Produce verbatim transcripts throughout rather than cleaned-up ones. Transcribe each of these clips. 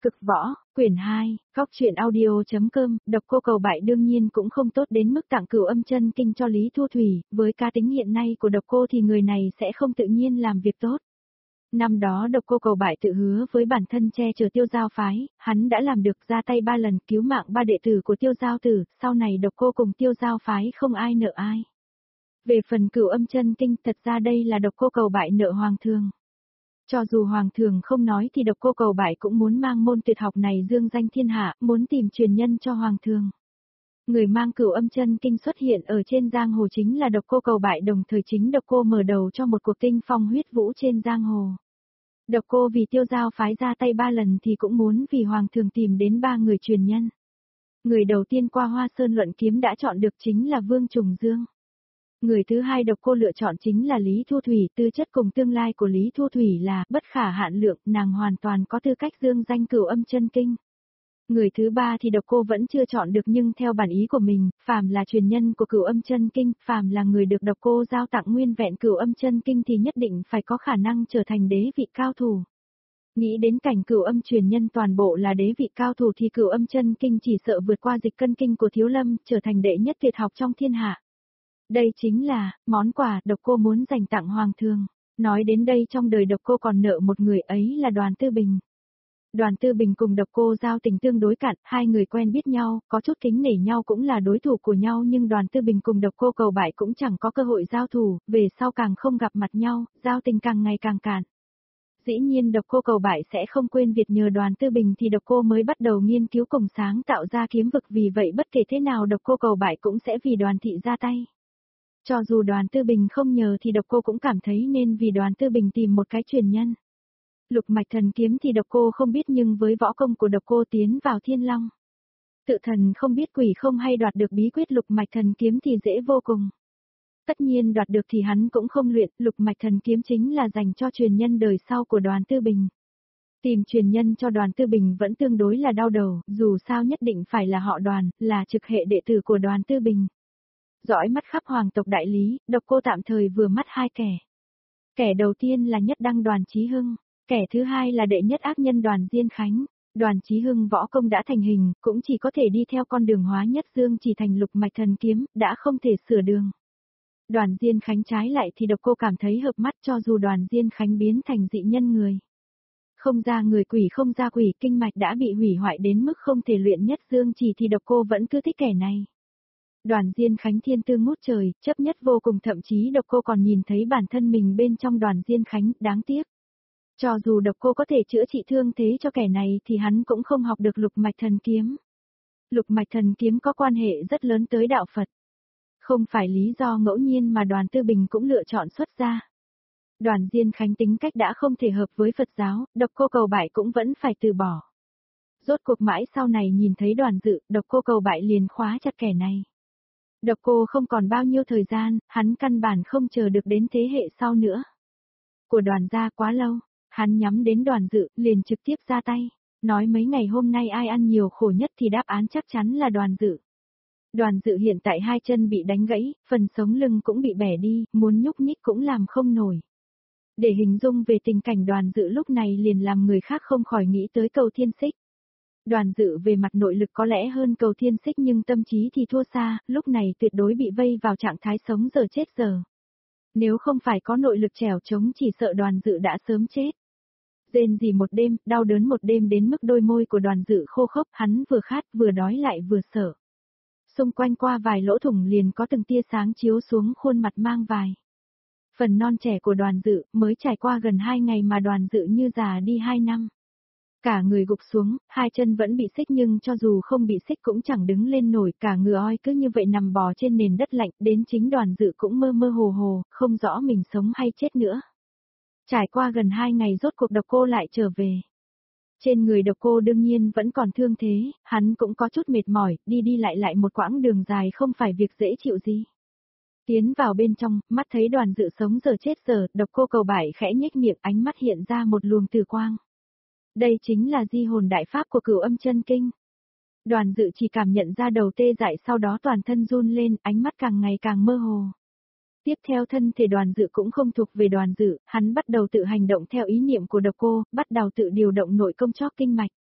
Cực võ, quyển hai, góc truyện audio.com, độc cô cầu bại đương nhiên cũng không tốt đến mức tặng cửu âm chân kinh cho Lý Thu Thủy, với cá tính hiện nay của độc cô thì người này sẽ không tự nhiên làm việc tốt. Năm đó độc cô cầu bại tự hứa với bản thân che chở Tiêu Giao phái, hắn đã làm được ra tay ba lần cứu mạng ba đệ tử của Tiêu Giao tử, sau này độc cô cùng Tiêu Giao phái không ai nợ ai. Về phần cửu âm chân kinh, thật ra đây là độc cô cầu bại nợ hoàng thường. Cho dù hoàng thường không nói thì độc cô cầu bại cũng muốn mang môn tuyệt học này dương danh thiên hạ, muốn tìm truyền nhân cho hoàng thường. Người mang cửu âm chân kinh xuất hiện ở trên giang hồ chính là độc cô cầu bại, đồng thời chính độc cô mở đầu cho một cuộc tinh phong huyết vũ trên giang hồ. Độc cô vì Tiêu Giao phái ra tay ba lần thì cũng muốn vì hoàng thường tìm đến ba người truyền nhân. Người đầu tiên qua Hoa Sơn luận kiếm đã chọn được chính là Vương Trùng Dương. Người thứ hai độc cô lựa chọn chính là Lý Thu Thủy, tư chất cùng tương lai của Lý Thu Thủy là bất khả hạn lượng, nàng hoàn toàn có tư cách dương danh cửu âm chân kinh. Người thứ ba thì độc cô vẫn chưa chọn được, nhưng theo bản ý của mình, phàm là truyền nhân của cửu âm chân kinh, phàm là người được độc cô giao tặng nguyên vẹn cửu âm chân kinh thì nhất định phải có khả năng trở thành đế vị cao thủ. Nghĩ đến cảnh cửu âm truyền nhân toàn bộ là đế vị cao thủ thì cửu âm chân kinh chỉ sợ vượt qua dịch cân kinh của Thiếu Lâm, trở thành đệ nhất tuyệt học trong thiên hạ. Đây chính là món quà độc cô muốn dành tặng hoàng thường. Nói đến đây, trong đời độc cô còn nợ một người, ấy là Đoàn Tư Bình. Đoàn Tư Bình cùng độc cô giao tình tương đối cạn, hai người quen biết nhau, có chút kính nể nhau, cũng là đối thủ của nhau, nhưng Đoàn Tư Bình cùng độc cô cầu bại cũng chẳng có cơ hội giao thủ, về sau càng không gặp mặt nhau, giao tình càng ngày càng cạn. Dĩ nhiên độc cô cầu bại sẽ không quên việc nhờ Đoàn Tư Bình thì độc cô mới bắt đầu nghiên cứu cùng sáng tạo ra kiếm vực, vì vậy bất kể thế nào độc cô cầu bại cũng sẽ vì Đoàn thị ra tay. Cho dù Đoàn Tư Bình không nhờ thì độc cô cũng cảm thấy nên vì Đoàn Tư Bình tìm một cái truyền nhân. Lục mạch thần kiếm thì độc cô không biết, nhưng với võ công của độc cô tiến vào Thiên Long. Tự thần không biết quỷ không hay, đoạt được bí quyết lục mạch thần kiếm thì dễ vô cùng. Tất nhiên đoạt được thì hắn cũng không luyện, lục mạch thần kiếm chính là dành cho truyền nhân đời sau của Đoàn Tư Bình. Tìm truyền nhân cho Đoàn Tư Bình vẫn tương đối là đau đầu, dù sao nhất định phải là họ Đoàn, là trực hệ đệ tử của Đoàn Tư Bình. Dõi mắt khắp hoàng tộc đại lý, độc cô tạm thời vừa mắt hai kẻ. Kẻ đầu tiên là nhất đăng Đoàn Chí Hưng, kẻ thứ hai là đệ nhất ác nhân Đoàn Diên Khánh. Đoàn Chí Hưng võ công đã thành hình, cũng chỉ có thể đi theo con đường hóa nhất dương chỉ thành lục mạch thần kiếm, đã không thể sửa đường. Đoàn Diên Khánh trái lại thì độc cô cảm thấy hợp mắt, cho dù Đoàn Diên Khánh biến thành dị nhân người. Không ra người, quỷ không ra quỷ, kinh mạch đã bị hủy hoại đến mức không thể luyện nhất dương chỉ thì độc cô vẫn cứ thích kẻ này. Đoàn Diên Khánh thiên tư ngút trời, chấp nhất vô cùng, thậm chí độc cô còn nhìn thấy bản thân mình bên trong Đoàn Diên Khánh, đáng tiếc. Cho dù độc cô có thể chữa trị thương thế cho kẻ này thì hắn cũng không học được lục mạch thần kiếm. Lục mạch thần kiếm có quan hệ rất lớn tới đạo Phật. Không phải lý do ngẫu nhiên mà Đoàn Tư Bình cũng lựa chọn xuất gia. Đoàn Diên Khánh tính cách đã không thể hợp với Phật giáo, độc cô cầu bại cũng vẫn phải từ bỏ. Rốt cuộc mãi sau này nhìn thấy Đoàn Dự, độc cô cầu bại liền khóa chặt kẻ này. Độc cô không còn bao nhiêu thời gian, hắn căn bản không chờ được đến thế hệ sau nữa. Của Đoàn gia quá lâu, hắn nhắm đến Đoàn Dự, liền trực tiếp ra tay. Nói mấy ngày hôm nay ai ăn nhiều khổ nhất thì đáp án chắc chắn là Đoàn Dự. Đoàn Dự hiện tại hai chân bị đánh gãy, phần sống lưng cũng bị bẻ đi, muốn nhúc nhích cũng làm không nổi. Để hình dung về tình cảnh Đoàn Dự lúc này liền làm người khác không khỏi nghĩ tới Cầu Thiên Xích. Đoàn Dự về mặt nội lực có lẽ hơn Cầu Thiên Xích, nhưng tâm trí thì thua xa, lúc này tuyệt đối bị vây vào trạng thái sống giờ chết giờ. Nếu không phải có nội lực trèo trống chỉ sợ Đoàn Dự đã sớm chết. Rên rỉ một đêm, đau đớn một đêm đến mức đôi môi của Đoàn Dự khô khốc, hắn vừa khát vừa đói lại vừa sợ. Xung quanh qua vài lỗ thủng liền có từng tia sáng chiếu xuống khuôn mặt mang vài. Phần non trẻ của Đoàn Dự, mới trải qua gần hai ngày mà Đoàn Dự như già đi hai năm. Cả người gục xuống, hai chân vẫn bị xích, nhưng cho dù không bị xích cũng chẳng đứng lên nổi, cả người oi cứ như vậy nằm bò trên nền đất lạnh, đến chính Đoàn Dự cũng mơ mơ hồ hồ, không rõ mình sống hay chết nữa. Trải qua gần hai ngày rốt cuộc độc cô lại trở về. Trên người độc cô đương nhiên vẫn còn thương thế, hắn cũng có chút mệt mỏi, đi đi lại lại một quãng đường dài không phải việc dễ chịu gì. Tiến vào bên trong, mắt thấy Đoàn Dự sống giờ chết giờ, độc cô cầu bại khẽ nhếch miệng, ánh mắt hiện ra một luồng từ quang. Đây chính là di hồn đại pháp của cửu âm chân kinh. Đoàn Dự chỉ cảm nhận ra đầu tê dại, sau đó toàn thân run lên, ánh mắt càng ngày càng mơ hồ. Tiếp theo thân thể Đoàn Dự cũng không thuộc về Đoàn Dự, hắn bắt đầu tự hành động theo ý niệm của độc cô, bắt đầu tự điều động nội công chóp kinh mạch.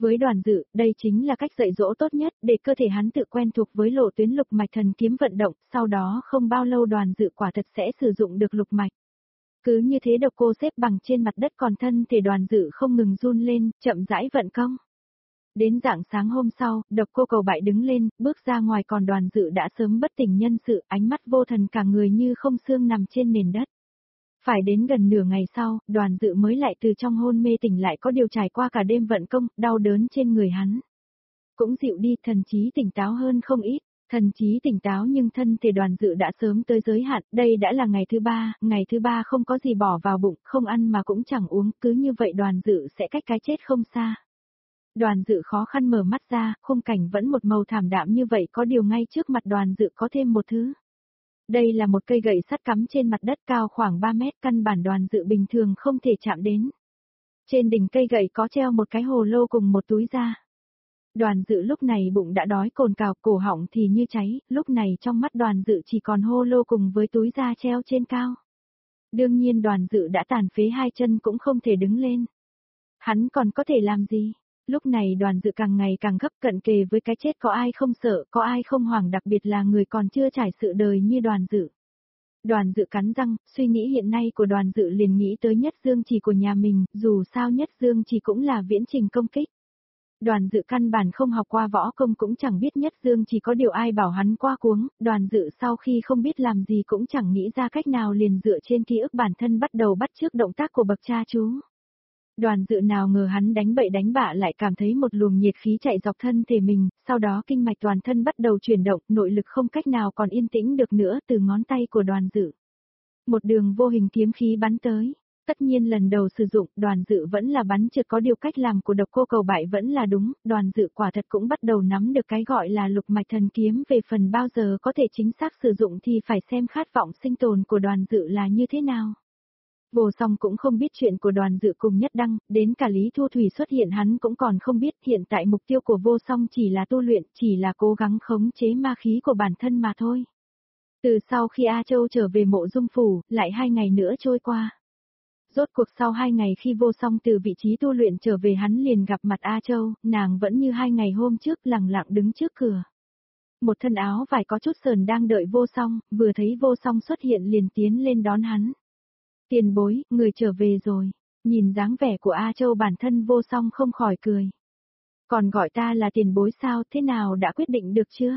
Với Đoàn Dự, đây chính là cách dạy dỗ tốt nhất để cơ thể hắn tự quen thuộc với lộ tuyến lục mạch thần kiếm vận động, sau đó không bao lâu Đoàn Dự quả thật sẽ sử dụng được lục mạch. Cứ như thế Độc Cô xếp bằng trên mặt đất, còn thân thể Đoàn Dự không ngừng run lên, chậm rãi vận công. Đến rạng sáng hôm sau, Độc Cô cầu bại đứng lên, bước ra ngoài, còn Đoàn Dự đã sớm bất tỉnh nhân sự, ánh mắt vô thần, cả người như không xương nằm trên nền đất. Phải đến gần nửa ngày sau, Đoàn Dự mới lại từ trong hôn mê tỉnh lại, có điều trải qua cả đêm vận công, đau đớn trên người hắn cũng dịu đi, thần trí tỉnh táo hơn không ít. Thần trí tỉnh táo nhưng thân thể Đoàn Dự đã sớm tới giới hạn, đây đã là ngày thứ ba, ngày thứ ba không có gì bỏ vào bụng, không ăn mà cũng chẳng uống, cứ như vậy Đoàn Dự sẽ cách cái chết không xa. Đoàn Dự khó khăn mở mắt ra, khung cảnh vẫn một màu thảm đạm như vậy, có điều ngay trước mặt Đoàn Dự có thêm một thứ. Đây là một cây gậy sắt cắm trên mặt đất cao khoảng ba mét, căn bản Đoàn Dự bình thường không thể chạm đến. Trên đỉnh cây gậy có treo một cái hồ lô cùng một túi da. Đoàn Dự lúc này bụng đã đói cồn cào, cổ họng thì như cháy, lúc này trong mắt Đoàn Dự chỉ còn hô lô cùng với túi da treo trên cao. Đương nhiên Đoàn Dự đã tàn phế hai chân cũng không thể đứng lên. Hắn còn có thể làm gì? Lúc này Đoàn Dự càng ngày càng gấp, cận kề với cái chết, có ai không sợ, có ai không hoảng, đặc biệt là người còn chưa trải sự đời như Đoàn Dự. Đoàn Dự cắn răng, suy nghĩ hiện nay của Đoàn Dự liền nghĩ tới Nhất Dương Chỉ của nhà mình, dù sao Nhất Dương Chỉ cũng là viễn trình công kích. Đoàn Dự căn bản không học qua võ công, cũng chẳng biết Nhất Dương Chỉ, có điều ai bảo hắn qua cuống, Đoàn Dự sau khi không biết làm gì cũng chẳng nghĩ ra cách nào, liền dựa trên ký ức bản thân bắt đầu bắt chước động tác của bậc cha chú. Đoàn Dự nào ngờ hắn đánh bậy đánh bạ lại cảm thấy một luồng nhiệt khí chạy dọc thân thể mình, sau đó kinh mạch toàn thân bắt đầu chuyển động, nội lực không cách nào còn yên tĩnh được nữa, từ ngón tay của Đoàn Dự. Một đường vô hình kiếm khí bắn tới. Tất nhiên lần đầu sử dụng, Đoàn Dự vẫn là bắn trượt, có điều cách làm của Độc Cô cầu bại vẫn là đúng, Đoàn Dự quả thật cũng bắt đầu nắm được cái gọi là lục mạch thần kiếm, về phần bao giờ có thể chính xác sử dụng thì phải xem khát vọng sinh tồn của Đoàn Dự là như thế nào. Vô Song cũng không biết chuyện của Đoàn Dự cùng Nhất Đăng, đến cả Lý Thu Thủy xuất hiện hắn cũng còn không biết, hiện tại mục tiêu của Vô Song chỉ là tu luyện, chỉ là cố gắng khống chế ma khí của bản thân mà thôi. Từ sau khi A Châu trở về Mộ Dung Phủ, lại hai ngày nữa trôi qua. Rốt cuộc sau hai ngày khi Vô Song từ vị trí tu luyện trở về, hắn liền gặp mặt A Châu, nàng vẫn như hai ngày hôm trước lặng lặng đứng trước cửa. Một thân áo vải có chút sờn đang đợi Vô Song, vừa thấy Vô Song xuất hiện liền tiến lên đón hắn. Tiền bối, người trở về rồi. Nhìn dáng vẻ của A Châu, bản thân Vô Song không khỏi cười. Còn gọi ta là tiền bối sao, thế nào đã quyết định được chưa?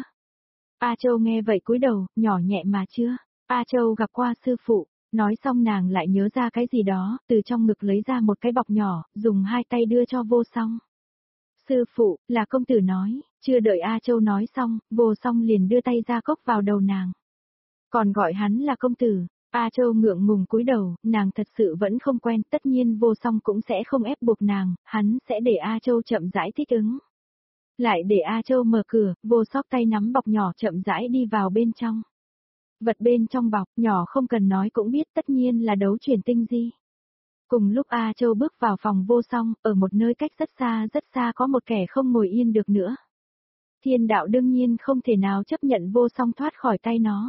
A Châu nghe vậy cúi đầu, nhỏ nhẹ mà chưa. A Châu gặp qua sư phụ. Nói xong nàng lại nhớ ra cái gì đó, từ trong ngực lấy ra một cái bọc nhỏ, dùng hai tay đưa cho Vô Song. Sư phụ, là công tử nói, chưa đợi A Châu nói xong, Vô Song liền đưa tay ra cốc vào đầu nàng. Còn gọi hắn là công tử. A Châu ngượng ngùng cúi đầu, nàng thật sự vẫn không quen, tất nhiên Vô Song cũng sẽ không ép buộc nàng, hắn sẽ để A Châu chậm rãi thích ứng. Lại để A Châu mở cửa, Vô Sóc tay nắm bọc nhỏ chậm rãi đi vào bên trong. Vật bên trong bọc, nhỏ không cần nói cũng biết, tất nhiên là đấu chuyển tinh di. Cùng lúc A Châu bước vào phòng Vô Song, ở một nơi cách rất xa rất xa có một kẻ không ngồi yên được nữa. Thiên đạo đương nhiên không thể nào chấp nhận Vô Song thoát khỏi tay nó.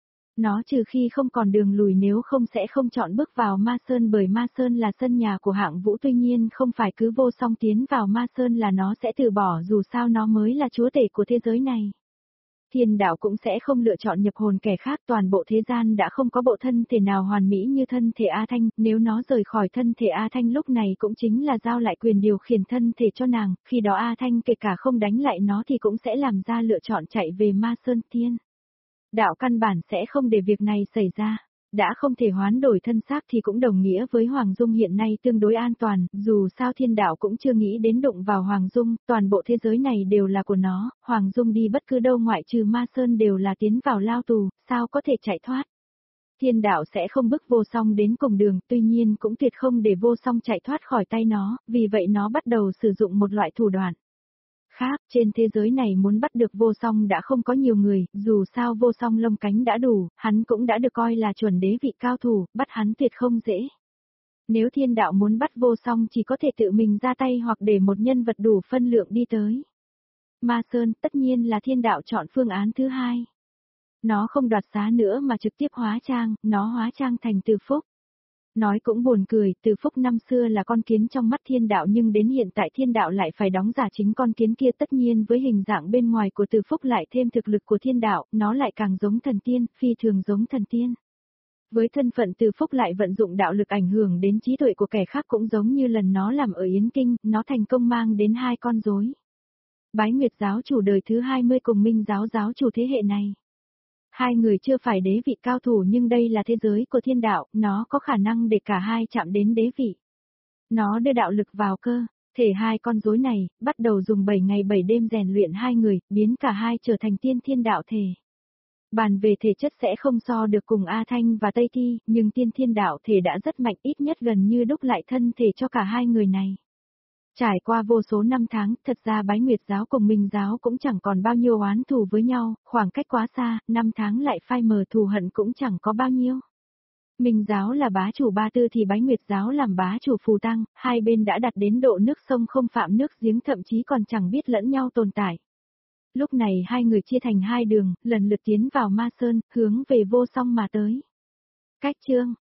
Nó trừ khi không còn đường lùi, nếu không sẽ không chọn bước vào Ma Sơn, bởi Ma Sơn là sân nhà của Hạng Vũ, tuy nhiên không phải cứ Vô Song tiến vào Ma Sơn là nó sẽ từ bỏ, dù sao nó mới là chúa tể của thế giới này. Thiên đạo cũng sẽ không lựa chọn nhập hồn kẻ khác, toàn bộ thế gian đã không có bộ thân thể nào hoàn mỹ như thân thể A Thanh, nếu nó rời khỏi thân thể A Thanh lúc này cũng chính là giao lại quyền điều khiển thân thể cho nàng, khi đó A Thanh kể cả không đánh lại nó thì cũng sẽ làm ra lựa chọn chạy về Ma Sơn. Thiên đạo căn bản sẽ không để việc này xảy ra. Đã không thể hoán đổi thân xác thì cũng đồng nghĩa với Hoàng Dung hiện nay tương đối an toàn, dù sao thiên đạo cũng chưa nghĩ đến đụng vào Hoàng Dung, toàn bộ thế giới này đều là của nó, Hoàng Dung đi bất cứ đâu ngoại trừ Ma Sơn đều là tiến vào lao tù, sao có thể chạy thoát. Thiên đạo sẽ không bức Vô Song đến cùng đường, tuy nhiên cũng tuyệt không để Vô Song chạy thoát khỏi tay nó, vì vậy nó bắt đầu sử dụng một loại thủ đoạn khác. Trên thế giới này muốn bắt được Vô Song đã không có nhiều người, dù sao Vô Song lông cánh đã đủ, hắn cũng đã được coi là chuẩn đế vị cao thủ, bắt hắn tuyệt không dễ. Nếu thiên đạo muốn bắt Vô Song chỉ có thể tự mình ra tay hoặc để một nhân vật đủ phân lượng đi tới. Ma Sơn, tất nhiên là thiên đạo chọn phương án thứ hai. Nó không đoạt xá nữa mà trực tiếp hóa trang, nó hóa trang thành Từ Phúc. Nói cũng buồn cười, Từ Phúc năm xưa là con kiến trong mắt thiên đạo nhưng đến hiện tại thiên đạo lại phải đóng giả chính con kiến kia, tất nhiên với hình dạng bên ngoài của Từ Phúc lại thêm thực lực của thiên đạo, nó lại càng giống thần tiên, phi thường giống thần tiên. Với thân phận Từ Phúc lại vận dụng đạo lực ảnh hưởng đến trí tuệ của kẻ khác cũng giống như lần nó làm ở Yến Kinh, nó thành công mang đến hai con rối. Bái Nguyệt giáo chủ đời thứ hai mươi cùng Minh giáo giáo chủ thế hệ này. Hai người chưa phải đế vị cao thủ nhưng đây là thế giới của thiên đạo, nó có khả năng để cả hai chạm đến đế vị. Nó đưa đạo lực vào cơ, thể hai con rối này, bắt đầu dùng bảy ngày bảy đêm rèn luyện hai người, biến cả hai trở thành tiên thiên đạo thể. Bàn về thể chất sẽ không so được cùng A Thanh và Tây Thi, nhưng tiên thiên đạo thể đã rất mạnh, ít nhất gần như đúc lại thân thể cho cả hai người này. Trải qua vô số năm tháng, thật ra Bái Nguyệt giáo cùng Minh giáo cũng chẳng còn bao nhiêu oán thù với nhau, khoảng cách quá xa, năm tháng lại phai mờ, thù hận cũng chẳng có bao nhiêu. Minh giáo là bá chủ Ba Tư thì Bái Nguyệt giáo làm bá chủ Phù Tăng, hai bên đã đạt đến độ nước sông không phạm nước giếng, thậm chí còn chẳng biết lẫn nhau tồn tại. Lúc này hai người chia thành hai đường, lần lượt tiến vào Ma Sơn, hướng về Vô Song mà tới. Cách chương